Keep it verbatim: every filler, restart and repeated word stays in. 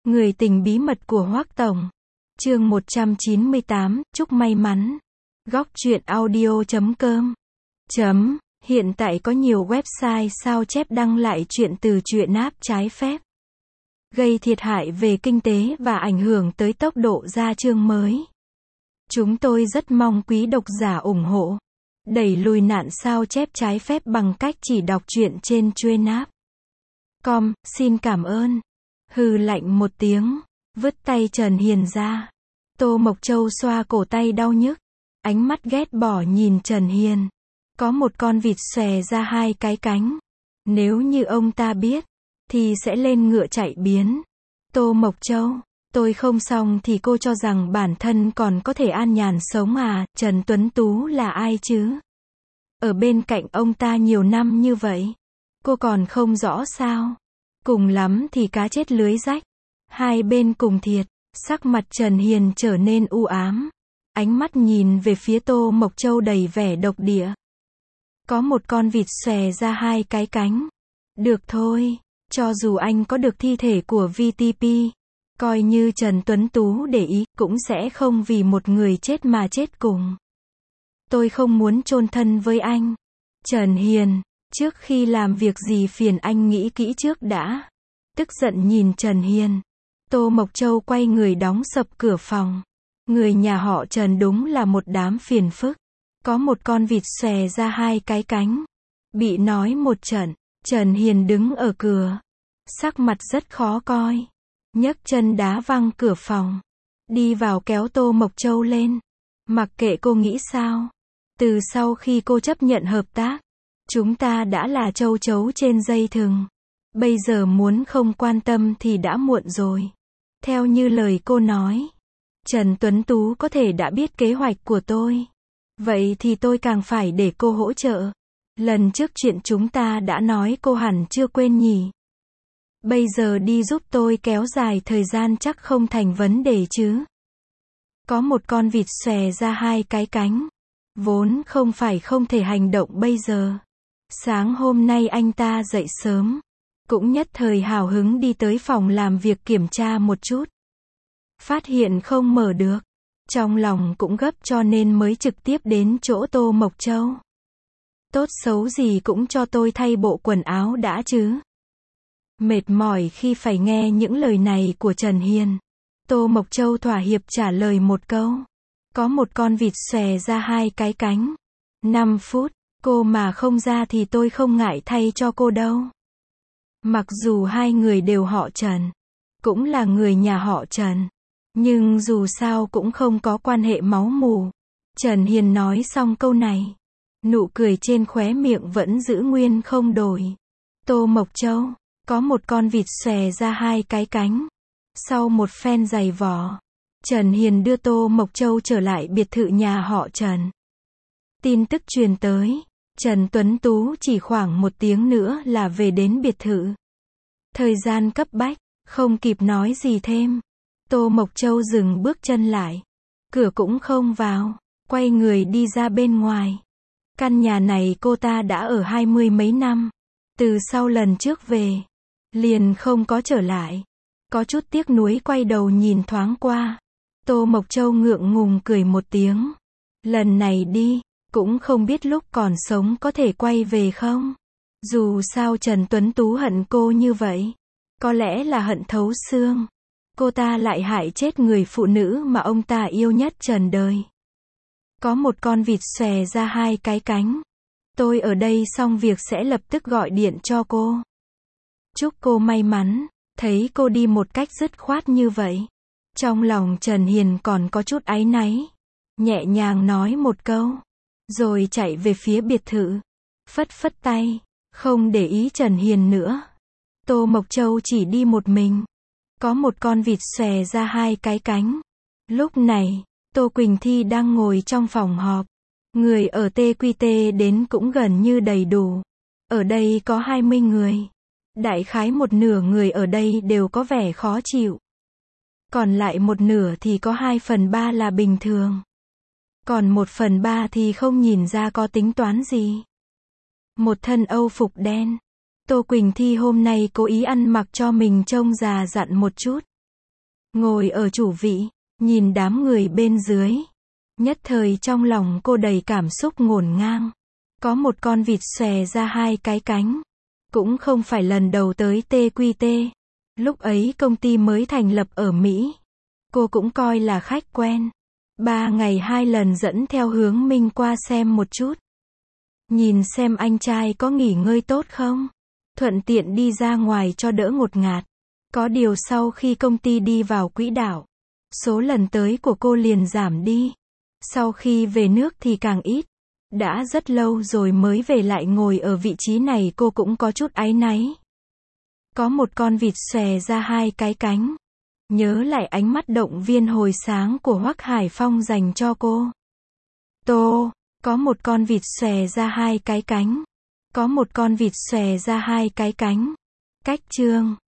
Người tình bí mật của Hoắc Tổng. Chương một trăm chín mươi tám, chúc may mắn. Góc truyện audio chấm com. Chấm. Hiện tại có nhiều website sao chép đăng lại chuyện từ truyện app trái phép, gây thiệt hại về kinh tế và ảnh hưởng tới tốc độ ra chương mới. Chúng tôi rất mong quý độc giả ủng hộ, đẩy lùi nạn sao chép trái phép bằng cách chỉ đọc truyện trên truyện app. Com, xin cảm ơn. Hừ lạnh một tiếng, vứt tay Trần Hiền ra. Tô Mộc Châu xoa cổ tay đau nhức, ánh mắt ghét bỏ nhìn Trần Hiền. Có một con vịt xòe ra hai cái cánh. Nếu như ông ta biết, thì sẽ lên ngựa chạy biến. Tô Mộc Châu, tôi không xong thì cô cho rằng bản thân còn có thể an nhàn sống à? Trần Tuấn Tú là ai chứ? Ở bên cạnh ông ta nhiều năm như vậy, cô còn không rõ sao? Cùng lắm thì cá chết lưới rách, hai bên cùng thiệt. Sắc mặt Trần Hiền trở nên u ám, ánh mắt nhìn về phía Tô Mộc Châu đầy vẻ độc địa. Có một con vịt xòe ra hai cái cánh. Được thôi, cho dù anh có được thi thể của vê tê pê, coi như Trần Tuấn Tú để ý, cũng sẽ không vì một người chết mà chết cùng. Tôi không muốn chôn thân với anh. Trần Hiền, trước khi làm việc gì phiền anh nghĩ kỹ trước đã. Tức giận nhìn Trần Hiền, Tô Mộc Châu quay người đóng sập cửa phòng. Người nhà họ Trần đúng là một đám phiền phức. Có một con vịt xòe ra hai cái cánh. Bị nói một trận, Trần Hiền đứng ở cửa, sắc mặt rất khó coi. Nhấc chân đá văng cửa phòng, đi vào kéo Tô Mộc Châu lên. Mặc kệ cô nghĩ sao, từ sau khi cô chấp nhận hợp tác, chúng ta đã là châu chấu trên dây thừng. Bây giờ muốn không quan tâm thì đã muộn rồi. Theo như lời cô nói, Trần Tuấn Tú có thể đã biết kế hoạch của tôi. Vậy thì tôi càng phải để cô hỗ trợ. Lần trước chuyện chúng ta đã nói cô hẳn chưa quên nhỉ. Bây giờ đi giúp tôi kéo dài thời gian chắc không thành vấn đề chứ. Có một con vịt xòe ra hai cái cánh. Vốn không phải không thể hành động bây giờ. Sáng hôm nay anh ta dậy sớm, cũng nhất thời hào hứng đi tới phòng làm việc kiểm tra một chút. Phát hiện không mở được. Trong lòng cũng gấp cho nên mới trực tiếp đến chỗ Tô Mộc Châu. Tốt xấu gì cũng cho tôi thay bộ quần áo đã chứ. Mệt mỏi khi phải nghe những lời này của Trần Hiền, Tô Mộc Châu thỏa hiệp trả lời một câu. Có một con vịt xòe ra hai cái cánh. năm phút, cô mà không ra thì tôi không ngại thay cho cô đâu. Mặc dù hai người đều họ Trần, cũng là người nhà họ Trần, nhưng dù sao cũng không có quan hệ máu mủ. Trần Hiền nói xong câu này, nụ cười trên khóe miệng vẫn giữ nguyên không đổi. Tô Mộc Châu, có một con vịt xòe ra hai cái cánh. Sau một phen giày vò, Trần Hiền đưa Tô Mộc Châu trở lại biệt thự nhà họ Trần. Tin tức truyền tới, Trần Tuấn Tú chỉ khoảng một tiếng nữa là về đến biệt thự. Thời gian cấp bách, không kịp nói gì thêm. Tô Mộc Châu dừng bước chân lại. Cửa cũng không vào, quay người đi ra bên ngoài. Căn nhà này cô ta đã ở hai mươi mấy năm. Từ sau lần trước về, liền không có trở lại. Có chút tiếc nuối quay đầu nhìn thoáng qua. Tô Mộc Châu ngượng ngùng cười một tiếng. Lần này đi, cũng không biết lúc còn sống có thể quay về không. Dù sao Trần Tuấn Tú hận cô như vậy, có lẽ là hận thấu xương. Cô ta lại hại chết người phụ nữ mà ông ta yêu nhất trần đời. Có một con vịt xòe ra hai cái cánh. Tôi ở đây xong việc sẽ lập tức gọi điện cho cô. Chúc cô may mắn. Thấy cô đi một cách dứt khoát như vậy, trong lòng Trần Hiền còn có chút áy náy. Nhẹ nhàng nói một câu, rồi chạy về phía biệt thự. Phất phất tay, không để ý Trần Hiền nữa. Tô Mộc Châu chỉ đi một mình. Có một con vịt xòe ra hai cái cánh. Lúc này, Tô Quỳnh Thi đang ngồi trong phòng họp. Người ở tê quy tê đến cũng gần như đầy đủ. Ở đây có hai mươi người. Đại khái một nửa người ở đây đều có vẻ khó chịu. Còn lại một nửa thì có hai phần ba là bình thường. Còn một phần ba thì không nhìn ra có tính toán gì. Một thân Âu phục đen. Tô Quỳnh Thi hôm nay cố ý ăn mặc cho mình trông già dặn một chút. ngồi ở chủ vị, nhìn đám người bên dưới. Nhất thời trong lòng cô đầy cảm xúc ngổn ngang. Có một con vịt xòe ra hai cái cánh. Cũng không phải lần đầu tới tê quy tê. Lúc ấy công ty mới thành lập ở Mỹ. Cô cũng coi là khách quen. Ba ngày hai lần dẫn theo Hướng Minh qua xem một chút. Nhìn xem anh trai có nghỉ ngơi tốt không. Thuận tiện đi ra ngoài cho đỡ ngột ngạt. Có điều sau khi công ty đi vào quỹ đạo, số lần tới của cô liền giảm đi. Sau khi về nước thì càng ít. Đã rất lâu rồi mới về lại ngồi ở vị trí này, cô cũng có chút áy náy. Có một con vịt xòe ra hai cái cánh. Nhớ lại ánh mắt động viên hồi sáng của Hoắc Hải Phong dành cho cô. Tô, có một con vịt xòe ra hai cái cánh. Có một con vịt xòe ra hai cái cánh. Cách chương